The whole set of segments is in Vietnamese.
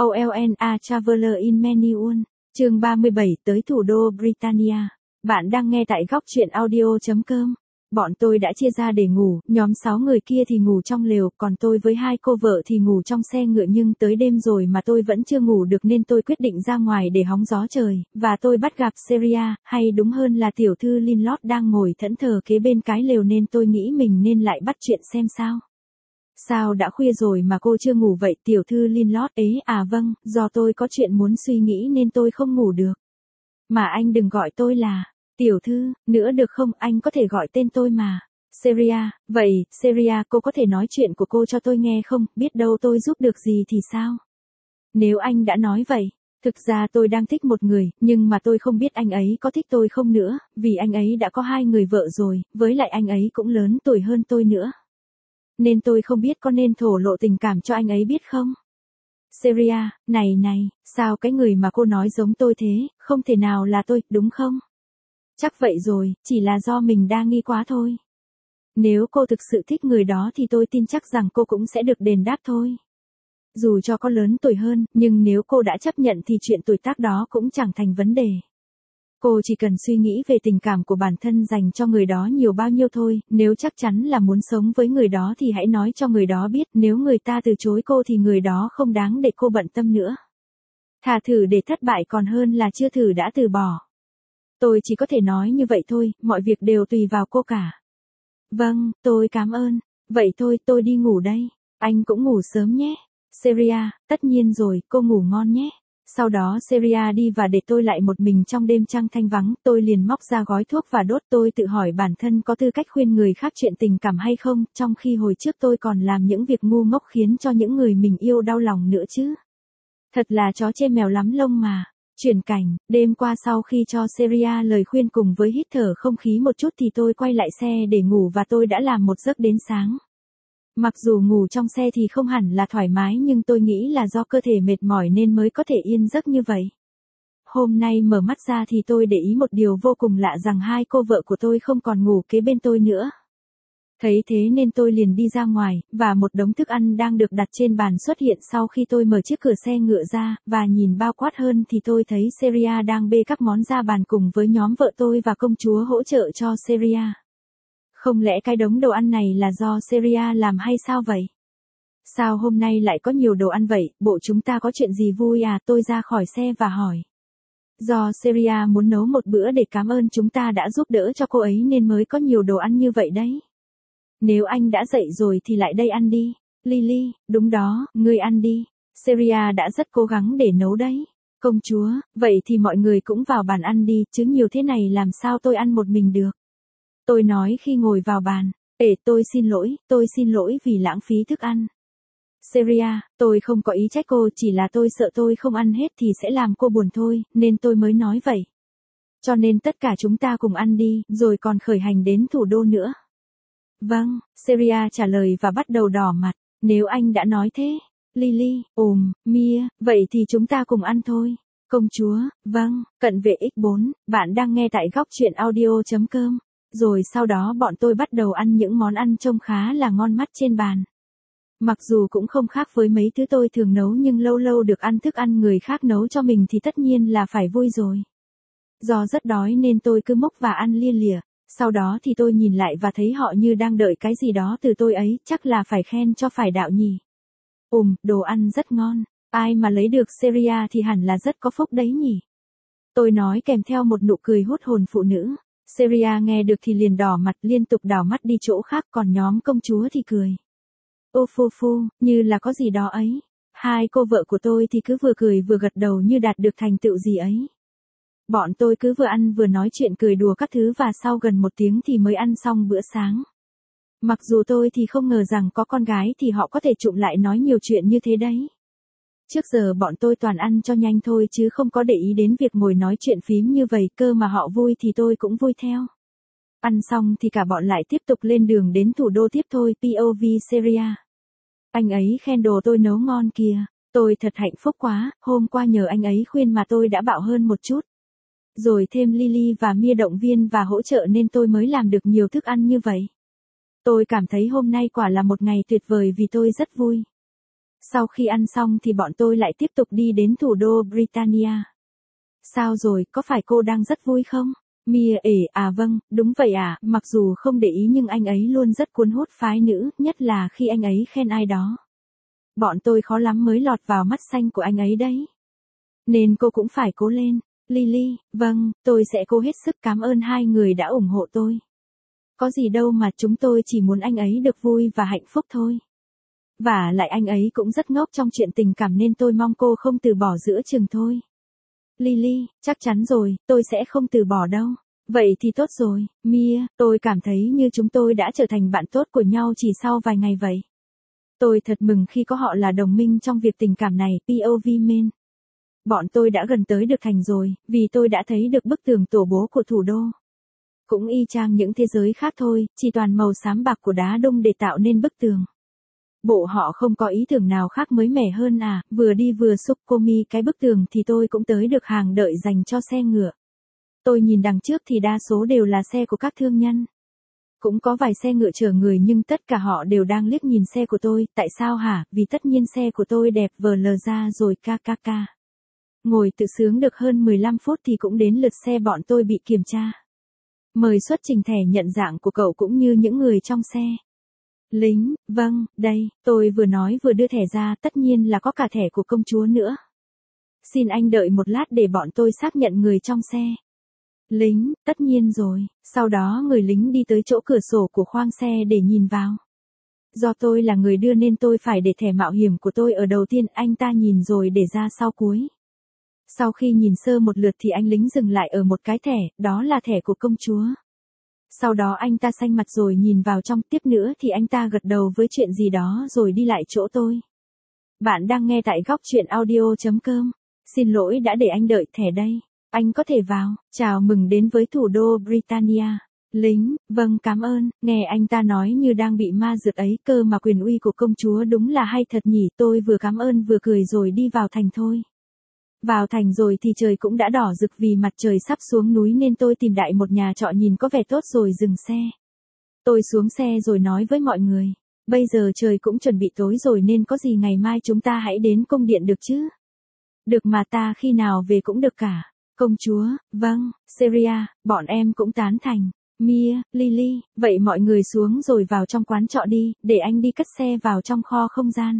OLN A Traveler in Manual, chương 37 tới thủ đô Britannia. Bạn đang nghe tại góc truyện audio.com. Bọn tôi đã chia ra để ngủ, nhóm 6 người kia thì ngủ trong lều, còn tôi với hai cô vợ thì ngủ trong xe ngựa, nhưng tới đêm rồi mà tôi vẫn chưa ngủ được nên tôi quyết định ra ngoài để hóng gió trời, và tôi bắt gặp Celia, hay đúng hơn là tiểu thư Linlord đang ngồi thẫn thờ kế bên cái lều nên tôi nghĩ mình nên lại bắt chuyện xem sao. Sao đã khuya rồi mà cô chưa ngủ vậy tiểu thư Linlord? À vâng, do tôi có chuyện muốn suy nghĩ nên tôi không ngủ được. Mà anh đừng gọi tôi là tiểu thư nữa được không, anh có thể gọi tên tôi mà. Celia, vậy, Celia, cô có thể nói chuyện của cô cho tôi nghe không, biết đâu tôi giúp được gì thì sao? Nếu anh đã nói vậy, thực ra tôi đang thích một người, nhưng mà tôi không biết anh ấy có thích tôi không nữa, vì anh ấy đã có 2 người vợ rồi, với lại anh ấy cũng lớn tuổi hơn tôi nữa. Nên tôi không biết có nên thổ lộ tình cảm cho anh ấy biết không? Celia, này, sao cái người mà cô nói giống tôi thế, không thể nào là tôi, đúng không? Chắc vậy rồi, chỉ là do mình đa nghi quá thôi. Nếu cô thực sự thích người đó thì tôi tin chắc rằng cô cũng sẽ được đền đáp thôi. Dù cho có lớn tuổi hơn, nhưng nếu cô đã chấp nhận thì chuyện tuổi tác đó cũng chẳng thành vấn đề. Cô chỉ cần suy nghĩ về tình cảm của bản thân dành cho người đó nhiều bao nhiêu thôi, nếu chắc chắn là muốn sống với người đó thì hãy nói cho người đó biết, nếu người ta từ chối cô thì người đó không đáng để cô bận tâm nữa. Thà thử để thất bại còn hơn là chưa thử đã từ bỏ. Tôi chỉ có thể nói như vậy thôi, mọi việc đều tùy vào cô cả. Vâng, tôi cảm ơn. Vậy thôi, tôi đi ngủ đây. Anh cũng ngủ sớm nhé. Celia, tất nhiên rồi, cô ngủ ngon nhé. Sau đó Celia đi và để tôi lại một mình trong đêm trăng thanh vắng, tôi liền móc ra gói thuốc và đốt. Tôi tự hỏi bản thân có tư cách khuyên người khác chuyện tình cảm hay không, trong khi hồi trước tôi còn làm những việc ngu ngốc khiến cho những người mình yêu đau lòng nữa chứ. Thật là chó chê mèo lắm lông mà. Chuyển cảnh, đêm qua sau khi cho Celia lời khuyên cùng với hít thở không khí một chút thì tôi quay lại xe để ngủ và tôi đã làm một giấc đến sáng. Mặc dù ngủ trong xe thì không hẳn là thoải mái nhưng tôi nghĩ là do cơ thể mệt mỏi nên mới có thể yên giấc như vậy. Hôm nay mở mắt ra thì tôi để ý một điều vô cùng lạ rằng hai cô vợ của tôi không còn ngủ kế bên tôi nữa. Thấy thế nên tôi liền đi ra ngoài, và một đống thức ăn đang được đặt trên bàn xuất hiện sau khi tôi mở chiếc cửa xe ngựa ra, và nhìn bao quát hơn thì tôi thấy Celia đang bê các món ra bàn cùng với nhóm vợ tôi và công chúa hỗ trợ cho Celia. Không lẽ cái đống đồ ăn này là do Celia làm hay sao vậy? Sao hôm nay lại có nhiều đồ ăn vậy, bộ chúng ta có chuyện gì vui à? Tôi ra khỏi xe và hỏi. Do Celia muốn nấu một bữa để cảm ơn chúng ta đã giúp đỡ cho cô ấy nên mới có nhiều đồ ăn như vậy đấy. Nếu anh đã dậy rồi thì lại đây ăn đi. Lily, đúng đó, ngươi ăn đi. Celia đã rất cố gắng để nấu đấy. Công chúa, vậy thì mọi người cũng vào bàn ăn đi, chứ nhiều thế này làm sao tôi ăn một mình được. Tôi nói khi ngồi vào bàn. Tôi xin lỗi vì lãng phí thức ăn. Celia, tôi không có ý trách cô, chỉ là tôi sợ tôi không ăn hết thì sẽ làm cô buồn thôi, nên tôi mới nói vậy. Cho nên tất cả chúng ta cùng ăn đi, rồi còn khởi hành đến thủ đô nữa. Vâng, Celia trả lời và bắt đầu đỏ mặt. Nếu anh đã nói thế. Lily, Mia, vậy thì chúng ta cùng ăn thôi. Công chúa, vâng, cận vệ X4, bạn đang nghe tại góc truyện audio.com. Rồi sau đó bọn tôi bắt đầu ăn những món ăn trông khá là ngon mắt trên bàn. Mặc dù cũng không khác với mấy thứ tôi thường nấu nhưng lâu lâu được ăn thức ăn người khác nấu cho mình thì tất nhiên là phải vui rồi. Do rất đói nên tôi cứ múc và ăn lia lịa. Sau đó thì tôi nhìn lại và thấy họ như đang đợi cái gì đó từ tôi ấy, chắc là phải khen cho phải đạo nhỉ. Đồ ăn rất ngon, ai mà lấy được Celia thì hẳn là rất có phúc đấy nhỉ. Tôi nói kèm theo một nụ cười hút hồn phụ nữ. Celia nghe được thì liền đỏ mặt liên tục đảo mắt đi chỗ khác, còn nhóm công chúa thì cười. Phu, như là có gì đó ấy. Hai cô vợ của tôi thì cứ vừa cười vừa gật đầu như đạt được thành tựu gì ấy. Bọn tôi cứ vừa ăn vừa nói chuyện cười đùa các thứ và sau gần 1 tiếng thì mới ăn xong bữa sáng. Mặc dù tôi thì không ngờ rằng có con gái thì họ có thể chụm lại nói nhiều chuyện như thế đấy. Trước giờ bọn tôi toàn ăn cho nhanh thôi chứ không có để ý đến việc ngồi nói chuyện phím như vậy, cơ mà họ vui thì tôi cũng vui theo. Ăn xong thì cả bọn lại tiếp tục lên đường đến thủ đô tiếp thôi. POV Celia. Anh ấy khen đồ tôi nấu ngon kìa. Tôi thật hạnh phúc quá, hôm qua nhờ anh ấy khuyên mà tôi đã bạo hơn một chút. Rồi thêm Lily và Mia động viên và hỗ trợ nên tôi mới làm được nhiều thức ăn như vậy. Tôi cảm thấy hôm nay quả là một ngày tuyệt vời vì tôi rất vui. Sau khi ăn xong thì bọn tôi lại tiếp tục đi đến thủ đô Britannia. Sao rồi, có phải cô đang rất vui không? Mia vâng, đúng vậy mặc dù không để ý nhưng anh ấy luôn rất cuốn hút phái nữ, nhất là khi anh ấy khen ai đó. Bọn tôi khó lắm mới lọt vào mắt xanh của anh ấy đấy. Nên cô cũng phải cố lên. Lily, vâng, tôi sẽ cố hết sức, cảm ơn hai người đã ủng hộ tôi. Có gì đâu mà, chúng tôi chỉ muốn anh ấy được vui và hạnh phúc thôi. Và lại anh ấy cũng rất ngốc trong chuyện tình cảm nên tôi mong cô không từ bỏ giữa chừng thôi. Lily, chắc chắn rồi, tôi sẽ không từ bỏ đâu. Vậy thì tốt rồi, Mia, tôi cảm thấy như chúng tôi đã trở thành bạn tốt của nhau chỉ sau vài ngày vậy. Tôi thật mừng khi có họ là đồng minh trong việc tình cảm này, POV men. Bọn tôi đã gần tới được thành rồi, vì tôi đã thấy được bức tường tổ bố của thủ đô. Cũng y chang những thế giới khác thôi, chỉ toàn màu xám bạc của đá đông để tạo nên bức tường. Bộ họ không có ý tưởng nào khác mới mẻ hơn vừa đi vừa xúc cô mi cái bức tường thì tôi cũng tới được hàng đợi dành cho xe ngựa. Tôi nhìn đằng trước thì đa số đều là xe của các thương nhân. Cũng có vài xe ngựa chở người nhưng tất cả họ đều đang liếc nhìn xe của tôi, tại sao hả? Vì tất nhiên xe của tôi đẹp vờ lờ ra rồi kkk. Ngồi tự sướng được hơn 15 phút thì cũng đến lượt xe bọn tôi bị kiểm tra. Mời xuất trình thẻ nhận dạng của cậu cũng như những người trong xe. Lính, vâng, đây, tôi vừa nói vừa đưa thẻ ra, tất nhiên là có cả thẻ của công chúa nữa. Xin anh đợi một lát để bọn tôi xác nhận người trong xe. Lính, tất nhiên rồi, sau đó người lính đi tới chỗ cửa sổ của khoang xe để nhìn vào. Do tôi là người đưa nên tôi phải để thẻ mạo hiểm của tôi ở đầu tiên, anh ta nhìn rồi để ra sau cuối. Sau khi nhìn sơ một lượt thì anh lính dừng lại ở một cái thẻ, đó là thẻ của công chúa. Sau đó anh ta xanh mặt rồi nhìn vào trong, tiếp nữa thì anh ta gật đầu với chuyện gì đó rồi đi lại chỗ tôi. Bạn đang nghe tại góc truyện audio.com. Xin lỗi đã để anh đợi, thẻ đây. Anh có thể vào, chào mừng đến với thủ đô Britannia. Lính, vâng cảm ơn, nghe anh ta nói như đang bị ma dược ấy cơ mà quyền uy của công chúa đúng là hay thật nhỉ, tôi vừa cảm ơn vừa cười rồi đi vào thành thôi. Vào thành rồi thì trời cũng đã đỏ rực vì mặt trời sắp xuống núi nên tôi tìm đại một nhà trọ nhìn có vẻ tốt rồi dừng xe. Tôi xuống xe rồi nói với mọi người, bây giờ trời cũng chuẩn bị tối rồi nên có gì ngày mai chúng ta hãy đến cung điện được chứ? Được mà, ta khi nào về cũng được cả. Công chúa, vâng, Syria, bọn em cũng tán thành. Mia, Lily, vậy mọi người xuống rồi vào trong quán trọ đi, để anh đi cất xe vào trong kho không gian.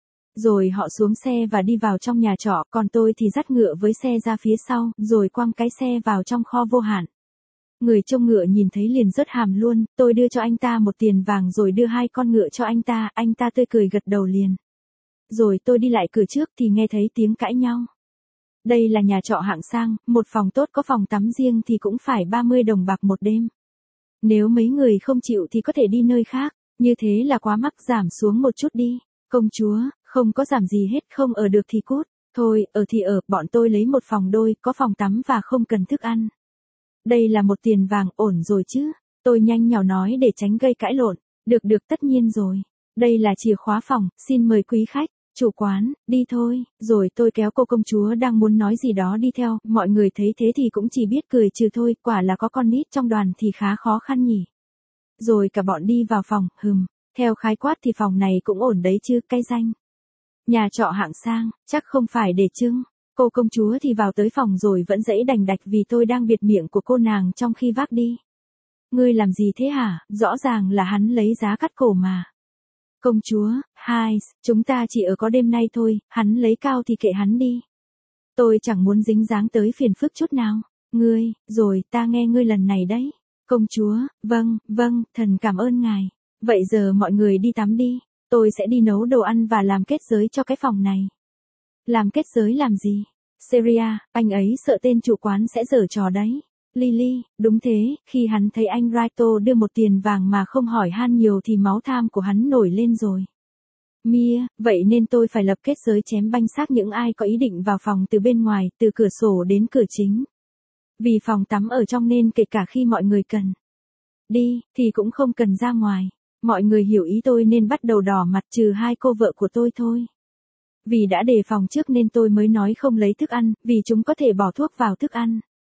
Rồi họ xuống xe và đi vào trong nhà trọ, còn tôi thì dắt ngựa với xe ra phía sau, rồi quăng cái xe vào trong kho vô hạn. Người trông ngựa nhìn thấy liền rớt hàm luôn, tôi đưa cho anh ta một tiền vàng rồi đưa 2 con ngựa cho anh ta tươi cười gật đầu liền. Rồi tôi đi lại cửa trước thì nghe thấy tiếng cãi nhau. Đây là nhà trọ hạng sang, một phòng tốt có phòng tắm riêng thì cũng phải 30 đồng bạc một đêm. Nếu mấy người không chịu thì có thể đi nơi khác, như thế là quá mắc, giảm xuống một chút đi. Công chúa, không có giảm gì hết, không ở được thì cút. Thôi, ở thì ở, bọn tôi lấy một phòng đôi, có phòng tắm và không cần thức ăn. Đây là một tiền vàng, ổn rồi chứ? Tôi nhanh nhảu nói để tránh gây cãi lộn. Được tất nhiên rồi. Đây là chìa khóa phòng, xin mời quý khách. Chủ quán, đi thôi, rồi tôi kéo cô công chúa đang muốn nói gì đó đi theo, mọi người thấy thế thì cũng chỉ biết cười trừ thôi, quả là có con nít trong đoàn thì khá khó khăn nhỉ. Rồi cả bọn đi vào phòng, theo khái quát thì phòng này cũng ổn đấy chứ, cái danh. Nhà trọ hạng sang, chắc không phải để trưng. Cô công chúa thì vào tới phòng rồi vẫn dãy đành đạch vì tôi đang bịt miệng của cô nàng trong khi vác đi. Ngươi làm gì thế hả, rõ ràng là hắn lấy giá cắt cổ mà. Công chúa, chúng ta chỉ ở có đêm nay thôi, hắn lấy cao thì kệ hắn đi. Tôi chẳng muốn dính dáng tới phiền phức chút nào. Ngươi, rồi, ta nghe ngươi lần này đấy. Công chúa, vâng, thần cảm ơn ngài. Vậy giờ mọi người đi tắm đi, tôi sẽ đi nấu đồ ăn và làm kết giới cho cái phòng này. Làm kết giới làm gì? Syria, anh ấy sợ tên chủ quán sẽ giở trò đấy. Lily, đúng thế, khi hắn thấy anh Raito đưa một tiền vàng mà không hỏi han nhiều thì máu tham của hắn nổi lên rồi. Mia, vậy nên tôi phải lập kết giới chém banh xác những ai có ý định vào phòng từ bên ngoài, từ cửa sổ đến cửa chính. Vì phòng tắm ở trong nên kể cả khi mọi người cần đi, thì cũng không cần ra ngoài. Mọi người hiểu ý tôi nên bắt đầu đỏ mặt trừ 2 cô vợ của tôi thôi. Vì đã đề phòng trước nên tôi mới nói không lấy thức ăn, vì chúng có thể bỏ thuốc vào thức ăn.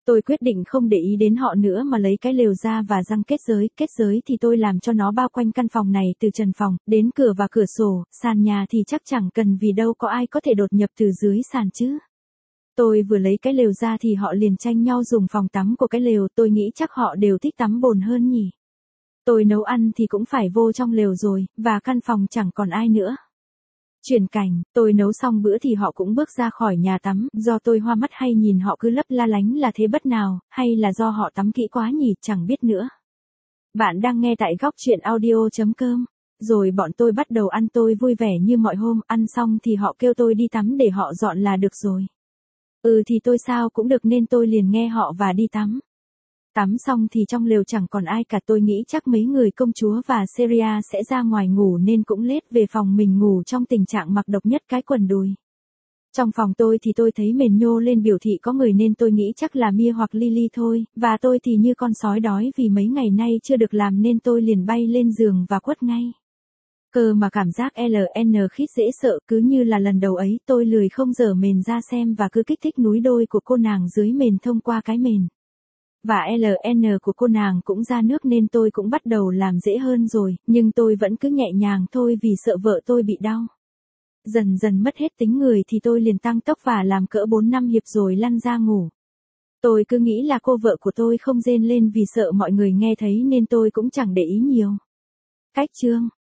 Tôi quyết định không để ý đến họ nữa mà lấy cái lều ra và giăng kết giới thì tôi làm cho nó bao quanh căn phòng này từ trần phòng, đến cửa và cửa sổ, sàn nhà thì chắc chẳng cần vì đâu có ai có thể đột nhập từ dưới sàn chứ. Tôi vừa lấy cái lều ra thì họ liền tranh nhau dùng phòng tắm của cái lều, tôi nghĩ chắc họ đều thích tắm bồn hơn nhỉ. Tôi nấu ăn thì cũng phải vô trong lều rồi, và căn phòng chẳng còn ai nữa. Chuyển cảnh, tôi nấu xong bữa thì họ cũng bước ra khỏi nhà tắm, do tôi hoa mắt hay nhìn họ cứ lấp la lánh là thế bất nào, hay là do họ tắm kỹ quá nhỉ, chẳng biết nữa. Bạn đang nghe tại góc truyện audio.com. Rồi bọn tôi bắt đầu ăn, tôi vui vẻ như mọi hôm, ăn xong thì họ kêu tôi đi tắm để họ dọn là được rồi. Thì tôi sao cũng được nên tôi liền nghe họ và đi tắm. Tắm xong thì trong lều chẳng còn ai cả, tôi nghĩ chắc mấy người công chúa và Seria sẽ ra ngoài ngủ nên cũng lết về phòng mình ngủ trong tình trạng mặc độc nhất cái quần đùi. Trong phòng tôi thì tôi thấy mền nhô lên biểu thị có người nên tôi nghĩ chắc là Mia hoặc Lily thôi, và tôi thì như con sói đói vì mấy ngày nay chưa được làm nên tôi liền bay lên giường và quất ngay. Cơ mà cảm giác LN khít dễ sợ, cứ như là lần đầu ấy tôi lười không dở mền ra xem và cứ kích thích núi đôi của cô nàng dưới mền thông qua cái mền. Và LN của cô nàng cũng ra nước nên tôi cũng bắt đầu làm dễ hơn rồi, nhưng tôi vẫn cứ nhẹ nhàng thôi vì sợ vợ tôi bị đau. Dần dần mất hết tính người thì tôi liền tăng tốc và làm cỡ 4-5 hiệp rồi lăn ra ngủ. Tôi cứ nghĩ là cô vợ của tôi không rên lên vì sợ mọi người nghe thấy nên tôi cũng chẳng để ý nhiều. Cách chương